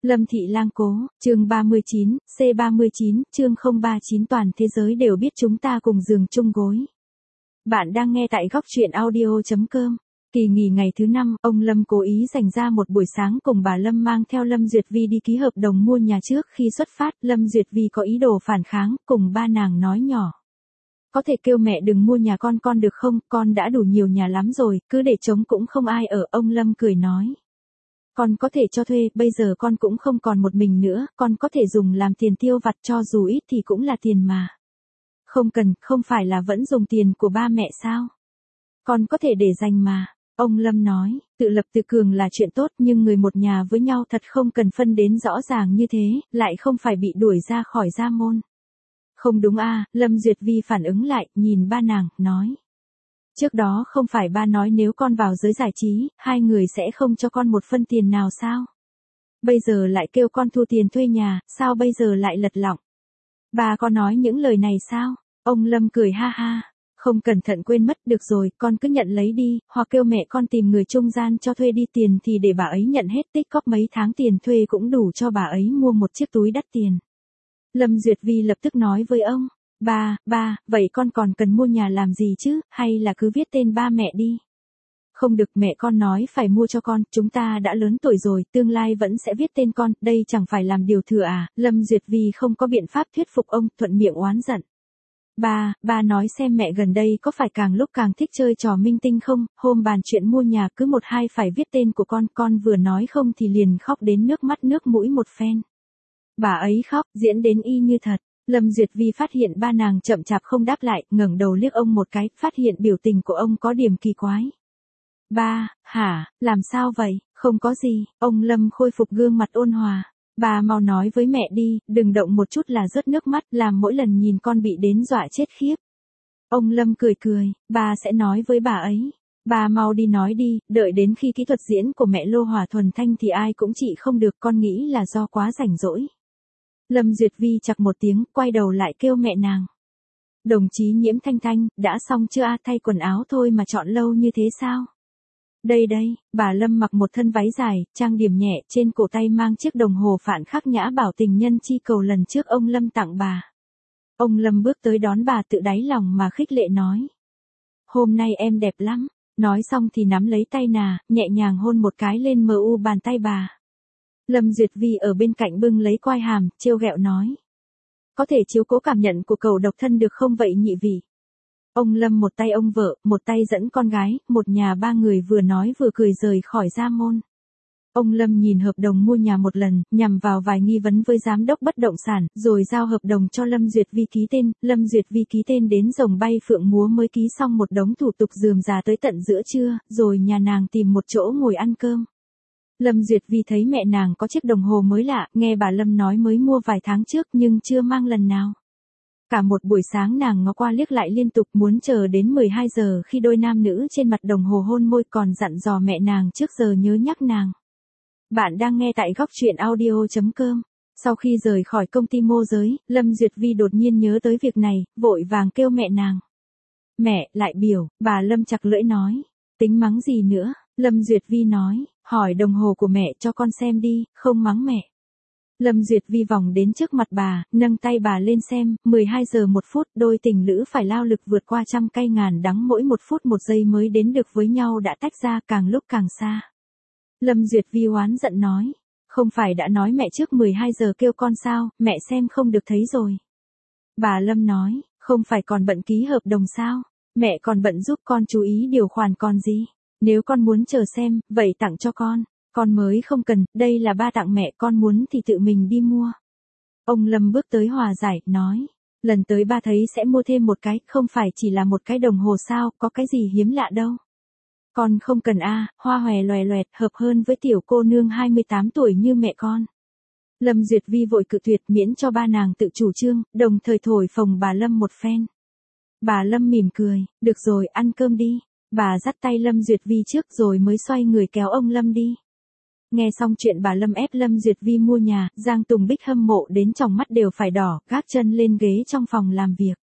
Lâm Thị Lang Cố, chương 39, C39, chương 039 toàn thế giới đều biết chúng ta cùng giường chung gối. Bạn đang nghe tại góc truyện audio.com. Kỳ nghỉ ngày thứ 5, ông Lâm cố ý dành ra một buổi sáng cùng bà Lâm mang theo Lâm Duyệt Vi đi ký hợp đồng mua nhà trước khi xuất phát. Lâm Duyệt Vi có ý đồ phản kháng, cùng ba nàng nói nhỏ. Có thể kêu mẹ đừng mua nhà con được không, con đã đủ nhiều nhà lắm rồi, cứ để trống cũng không ai ở. Ông Lâm cười nói. Con có thể cho thuê, bây giờ con cũng không còn một mình nữa, con có thể dùng làm tiền tiêu vặt, cho dù ít thì cũng là tiền mà. Không cần, không phải là vẫn dùng tiền của ba mẹ sao? Con có thể để dành mà. Ông Lâm nói, tự lập tự cường là chuyện tốt, nhưng người một nhà với nhau thật không cần phân đến rõ ràng như thế, lại không phải bị đuổi ra khỏi gia môn. Không đúng à, Lâm Duyệt Vi phản ứng lại, nhìn ba nàng, nói. Trước đó không phải ba nói nếu con vào giới giải trí, hai người sẽ không cho con một phân tiền nào sao? Bây giờ lại kêu con thu tiền thuê nhà, sao bây giờ lại lật lọng? Ba có nói những lời này sao? Ông Lâm cười ha ha. Không cẩn thận quên mất, được rồi, con cứ nhận lấy đi, hoặc kêu mẹ con tìm người trung gian cho thuê đi, tiền thì để bà ấy nhận hết, tích cóp mấy tháng tiền thuê cũng đủ cho bà ấy mua một chiếc túi đắt tiền. Lâm Duyệt Vi lập tức nói với ông. Ba, vậy con còn cần mua nhà làm gì chứ, hay là cứ viết tên ba mẹ đi? Không được, mẹ con nói phải mua cho con, chúng ta đã lớn tuổi rồi, tương lai vẫn sẽ viết tên con, đây chẳng phải làm điều thừa à? Lâm Duyệt Vi không có biện pháp thuyết phục ông, thuận miệng oán giận. Ba nói xem mẹ gần đây có phải càng lúc càng thích chơi trò minh tinh không, hôm bàn chuyện mua nhà cứ một hai phải viết tên của con vừa nói không thì liền khóc đến nước mắt nước mũi một phen. Bà ấy khóc, diễn đến y như thật. Lâm Duyệt Vi phát hiện ba nàng chậm chạp không đáp lại, ngẩng đầu liếc ông một cái, phát hiện biểu tình của ông có điểm kỳ quái. Ba, hả, làm sao vậy? Không có gì, ông Lâm khôi phục gương mặt ôn hòa. Ba mau nói với mẹ đi, đừng động một chút là rớt nước mắt, làm mỗi lần nhìn con bị đến dọa chết khiếp. Ông Lâm cười, ba sẽ nói với bà ấy. Ba mau đi nói đi, đợi đến khi kỹ thuật diễn của mẹ Lô Hòa thuần thanh thì ai cũng trị không được, con nghĩ là do quá rảnh rỗi. Lâm Duyệt Vi chặt một tiếng, quay đầu lại kêu mẹ nàng. Đồng chí Nhiễm Thanh, đã xong chưa à, thay quần áo thôi mà chọn lâu như thế sao? Đây, bà Lâm mặc một thân váy dài, trang điểm nhẹ, trên cổ tay mang chiếc đồng hồ phản khắc nhã bảo tình nhân chi cầu lần trước ông Lâm tặng bà. Ông Lâm bước tới đón bà, tự đáy lòng mà khích lệ nói. Hôm nay em đẹp lắm. Nói xong thì nắm lấy tay nà, nhẹ nhàng hôn một cái lên mu bàn tay bà. Lâm Duyệt Vi ở bên cạnh bưng lấy quai hàm, trêu ghẹo nói. Có thể chiếu cố cảm nhận của cậu độc thân được không vậy nhị vị? Ông Lâm một tay ông vợ, một tay dẫn con gái, một nhà ba người vừa nói vừa cười rời khỏi gia môn. Ông Lâm nhìn hợp đồng mua nhà một lần, nhằm vào vài nghi vấn với giám đốc bất động sản, rồi giao hợp đồng cho Lâm Duyệt Vi ký tên. Lâm Duyệt Vi ký tên đến rồng bay phượng múa mới ký xong một đống thủ tục rườm rà tới tận giữa trưa, rồi nhà nàng tìm một chỗ ngồi ăn cơm. Lâm Duyệt Vi thấy mẹ nàng có chiếc đồng hồ mới lạ, nghe bà Lâm nói mới mua vài tháng trước nhưng chưa mang lần nào. Cả một buổi sáng nàng ngó qua liếc lại liên tục, muốn chờ đến 12 giờ khi đôi nam nữ trên mặt đồng hồ hôn môi, còn dặn dò mẹ nàng trước giờ nhớ nhắc nàng. Bạn đang nghe tại góc truyện audio.com. Sau khi rời khỏi công ty môi giới, Lâm Duyệt Vi đột nhiên nhớ tới việc này, vội vàng kêu mẹ nàng. Mẹ, lại biểu, bà Lâm chặt lưỡi nói. Tính mắng gì nữa? Lâm Duyệt Vi nói, hỏi đồng hồ của mẹ cho con xem đi, không mắng mẹ. Lâm Duyệt Vi vòng đến trước mặt bà, nâng tay bà lên xem, 12 giờ 1 phút, đôi tình lữ phải lao lực vượt qua trăm cay ngàn đắng, mỗi 1 phút 1 giây mới đến được với nhau đã tách ra, càng lúc càng xa. Lâm Duyệt Vi oán giận nói, không phải đã nói mẹ trước 12 giờ kêu con sao, mẹ xem không được thấy rồi. Bà Lâm nói, không phải còn bận ký hợp đồng sao, mẹ còn bận giúp con chú ý điều khoản còn gì. Nếu con muốn chờ xem, vậy tặng cho con mới không cần, đây là ba tặng mẹ, con muốn thì tự mình đi mua. Ông Lâm bước tới hòa giải, nói, lần tới ba thấy sẽ mua thêm một cái, không phải chỉ là một cái đồng hồ sao, có cái gì hiếm lạ đâu. Con không cần a, hoa hòe loè loẹt, hợp hơn với tiểu cô nương 28 tuổi như mẹ con. Lâm Duyệt Vi vội cự tuyệt, miễn cho ba nàng tự chủ trương, đồng thời thổi phồng bà Lâm một phen. Bà Lâm mỉm cười, được rồi, ăn cơm đi. Bà dắt tay Lâm Duyệt Vi trước rồi mới xoay người kéo ông Lâm đi. Nghe xong chuyện bà Lâm ép Lâm Duyệt Vi mua nhà, Giang Tùng Bích hâm mộ đến tròng mắt đều phải đỏ, gác chân lên ghế trong phòng làm việc.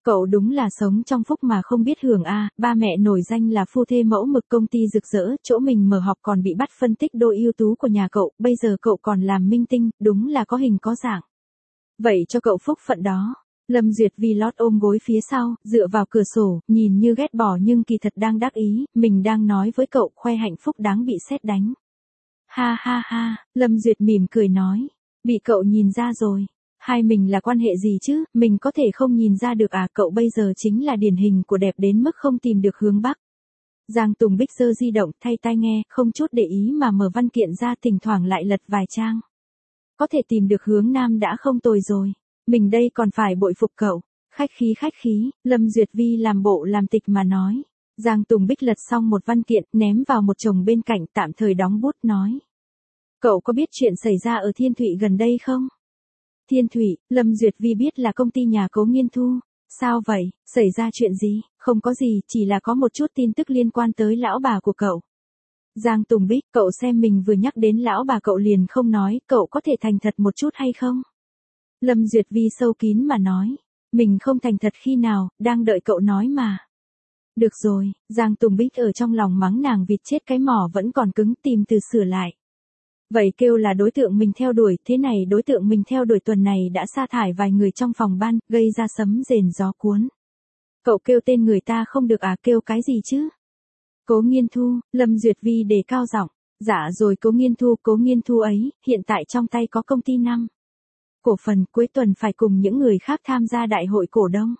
Cậu đúng là sống trong phúc mà không biết hưởng a, ba mẹ nổi danh là phu thê mẫu mực công ty rực rỡ, chỗ mình mở học còn bị bắt phân tích đôi ưu tú của nhà cậu, bây giờ cậu còn làm minh tinh, đúng là có hình có dạng. Vậy cho cậu phúc phận đó. Lâm Duyệt Vi lót ôm gối phía sau, dựa vào cửa sổ, nhìn như ghét bỏ nhưng kỳ thật đang đắc ý, mình đang nói với cậu khoe hạnh phúc đáng bị sét đánh. Ha ha ha, Lâm Duyệt mỉm cười nói, bị cậu nhìn ra rồi. Hai mình là quan hệ gì chứ, mình có thể không nhìn ra được à, cậu bây giờ chính là điển hình của đẹp đến mức không tìm được hướng bắc. Giang Tùng Bích giơ di động thay tai nghe, không chút để ý mà mở văn kiện ra, thỉnh thoảng lại lật vài trang. Có thể tìm được hướng nam đã không tồi rồi. Mình đây còn phải bội phục cậu. Khách khí, Lâm Duyệt Vi làm bộ làm tịch mà nói. Giang Tùng Bích lật xong một văn kiện, ném vào một chồng bên cạnh, tạm thời đóng bút nói. Cậu có biết chuyện xảy ra ở Thiên Thụy gần đây không? Thiên Thụy, Lâm Duyệt Vi biết là công ty nhà Cố Nghiên Thu. Sao vậy, xảy ra chuyện gì? Không có gì, chỉ là có một chút tin tức liên quan tới lão bà của cậu. Giang Tùng Bích, cậu xem mình vừa nhắc đến lão bà cậu liền không nói, cậu có thể thành thật một chút hay không? Lâm Duyệt Vi sâu kín mà nói, mình không thành thật khi nào, đang đợi cậu nói mà. Được rồi, Giang Tùng Bích ở trong lòng mắng nàng vịt chết cái mỏ vẫn còn cứng, tìm từ sửa lại. Vậy kêu là đối tượng mình theo đuổi, thế này đối tượng mình theo đuổi tuần này đã sa thải vài người trong phòng ban, gây ra sấm rền gió cuốn. Cậu kêu tên người ta không được à, kêu cái gì chứ? Cố Nghiên Thu, Lâm Duyệt Vi đề cao giọng, dạ rồi Cố Nghiên Thu ấy, hiện tại trong tay có công ty 5 cổ phần, cuối tuần phải cùng những người khác tham gia đại hội cổ đông.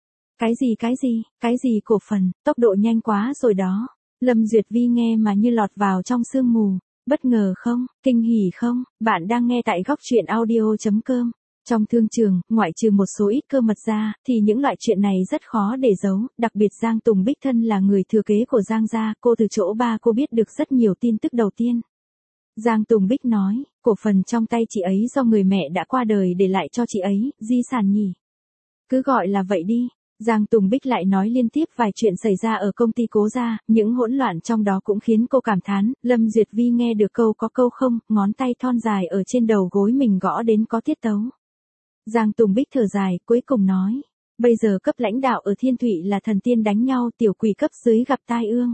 Cái gì cổ phần, tốc độ nhanh quá rồi đó. Lâm Duyệt Vi nghe mà như lọt vào trong sương mù. Bất ngờ không, kinh hỉ không, bạn đang nghe tại góc truyện audio.com. Trong thương trường, ngoại trừ một số ít cơ mật ra, thì những loại chuyện này rất khó để giấu, đặc biệt Giang Tùng Bích thân là người thừa kế của Giang gia, cô từ chỗ ba cô biết được rất nhiều tin tức đầu tiên. Giang Tùng Bích nói, cổ phần trong tay chị ấy do người mẹ đã qua đời để lại cho chị ấy, di sản nhỉ. Cứ gọi là vậy đi. Giang Tùng Bích lại nói liên tiếp vài chuyện xảy ra ở công ty Cố gia, những hỗn loạn trong đó cũng khiến cô cảm thán, Lâm Duyệt Vi nghe được câu có câu không, ngón tay thon dài ở trên đầu gối mình gõ đến có tiết tấu. Giang Tùng Bích thở dài, cuối cùng nói, bây giờ cấp lãnh đạo ở Thiên Thụy là thần tiên đánh nhau, tiểu quỷ cấp dưới gặp tai ương.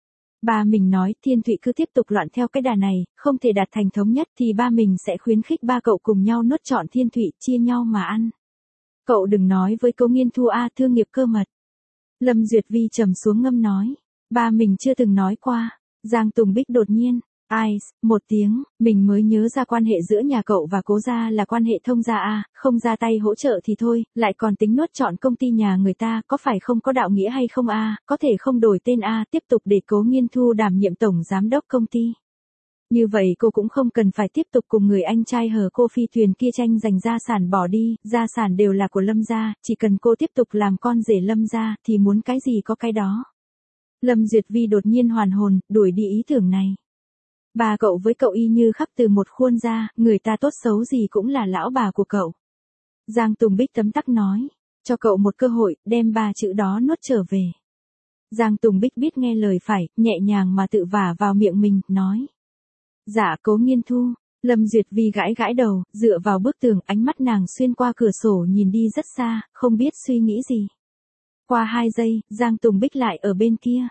Ba mình nói Thiên Thụy cứ tiếp tục loạn theo cái đà này, không thể đạt thành thống nhất thì ba mình sẽ khuyến khích ba cậu cùng nhau nuốt trọn Thiên Thụy, chia nhau mà ăn. Cậu đừng nói với Cố Nghiên Thu a, thương nghiệp cơ mật. Lâm Duyệt Vi trầm xuống ngâm nói, ba mình chưa từng nói qua. Giang Tùng Bích đột nhiên, một tiếng, mình mới nhớ ra quan hệ giữa nhà cậu và Cố gia là quan hệ thông gia a, không ra tay hỗ trợ thì thôi, lại còn tính nuốt trọn công ty nhà người ta, có phải không có đạo nghĩa hay không a, có thể không đổi tên a, tiếp tục để Cố Nghiên Thu đảm nhiệm tổng giám đốc công ty. Như vậy cô cũng không cần phải tiếp tục cùng người anh trai hờ cô phi thuyền kia tranh giành gia sản bỏ đi, gia sản đều là của Lâm gia, chỉ cần cô tiếp tục làm con rể Lâm gia thì muốn cái gì có cái đó. Lâm Duyệt Vi đột nhiên hoàn hồn, đuổi đi ý tưởng này. Bà cậu với cậu y như khắc từ một khuôn ra, người ta tốt xấu gì cũng là lão bà của cậu. Giang Tùng Bích tấm tắc nói, cho cậu một cơ hội, đem ba chữ đó nuốt trở về. Giang Tùng Bích biết nghe lời phải, nhẹ nhàng mà tự vả vào miệng mình, nói. Dạ Cố Nghiên Thu, Lâm Duyệt Vi gãi đầu, dựa vào bức tường, ánh mắt nàng xuyên qua cửa sổ nhìn đi rất xa, không biết suy nghĩ gì. Qua 2 giây, Giang Tùng Bích lại ở bên kia,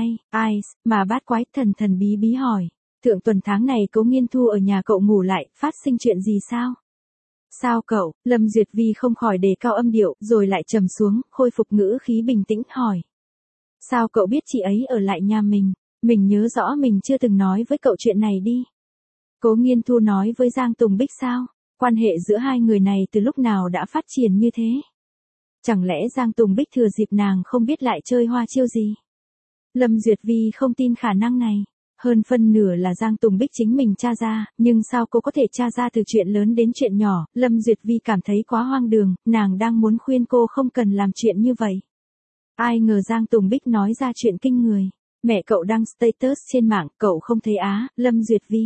mà bát quái thần bí bí hỏi. Thượng tuần tháng này Cố Nghiên Thu ở nhà cậu ngủ lại, phát sinh chuyện gì sao? Sao cậu, Lâm Duyệt Vi không khỏi đề cao âm điệu, rồi lại trầm xuống, khôi phục ngữ khí bình tĩnh hỏi. Sao cậu biết chị ấy ở lại nhà mình nhớ rõ mình chưa từng nói với cậu chuyện này đi. Cố Nghiên Thu nói với Giang Tùng Bích sao? Quan hệ giữa hai người này từ lúc nào đã phát triển như thế? Chẳng lẽ Giang Tùng Bích thừa dịp nàng không biết lại chơi hoa chiêu gì? Lâm Duyệt Vi không tin khả năng này. Hơn phân nửa là Giang Tùng Bích chính mình tra ra, nhưng sao cô có thể tra ra từ chuyện lớn đến chuyện nhỏ, Lâm Duyệt Vi cảm thấy quá hoang đường, nàng đang muốn khuyên cô không cần làm chuyện như vậy. Ai ngờ Giang Tùng Bích nói ra chuyện kinh người. Mẹ cậu đăng status trên mạng, cậu không thấy á, Lâm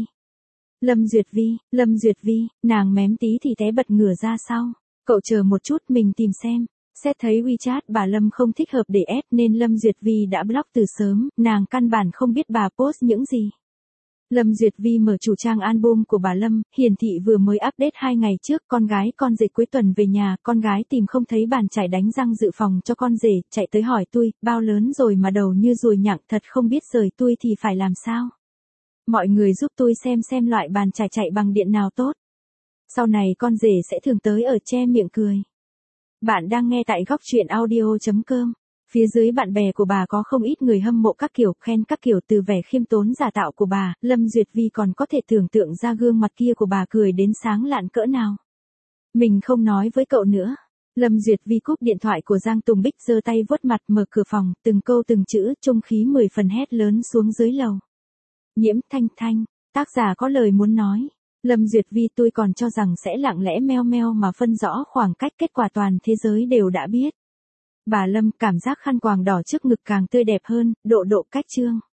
Duyệt Vi, nàng mém tí thì té bật ngửa ra sau. Cậu chờ một chút mình tìm xem. Xét thấy WeChat bà Lâm không thích hợp để add nên Lâm Duyệt Vi đã block từ sớm, nàng căn bản không biết bà post những gì. Lâm Duyệt Vi mở chủ trang album của bà Lâm, hiển thị vừa mới update 2 ngày trước, con gái con rể cuối tuần về nhà, con gái tìm không thấy bàn chải đánh răng dự phòng cho con rể, chạy tới hỏi tôi, bao lớn rồi mà đầu như ruồi nhặng, thật không biết rời tôi thì phải làm sao. Mọi người giúp tôi xem loại bàn chải chạy bằng điện nào tốt. Sau này con rể sẽ thường tới ở che miệng cười. Bạn đang nghe tại góc truyện audio.com. Phía dưới bạn bè của bà có không ít người hâm mộ các kiểu, khen các kiểu, từ vẻ khiêm tốn giả tạo của bà, Lâm Duyệt Vi còn có thể tưởng tượng ra gương mặt kia của bà cười đến sáng lạn cỡ nào. Mình không nói với cậu nữa. Lâm Duyệt Vi cúp điện thoại của Giang Tùng Bích, giơ tay vuốt mặt, mở cửa phòng, từng câu từng chữ, trung khí 10 phần hét lớn xuống dưới lầu. Nhiễm Thanh Thanh, tác giả có lời muốn nói. Lâm Duyệt Vi, tôi còn cho rằng sẽ lặng lẽ meo meo mà phân rõ khoảng cách, kết quả toàn thế giới đều đã biết. Bà Lâm, cảm giác khăn quàng đỏ trước ngực càng tươi đẹp hơn, độ cách trương.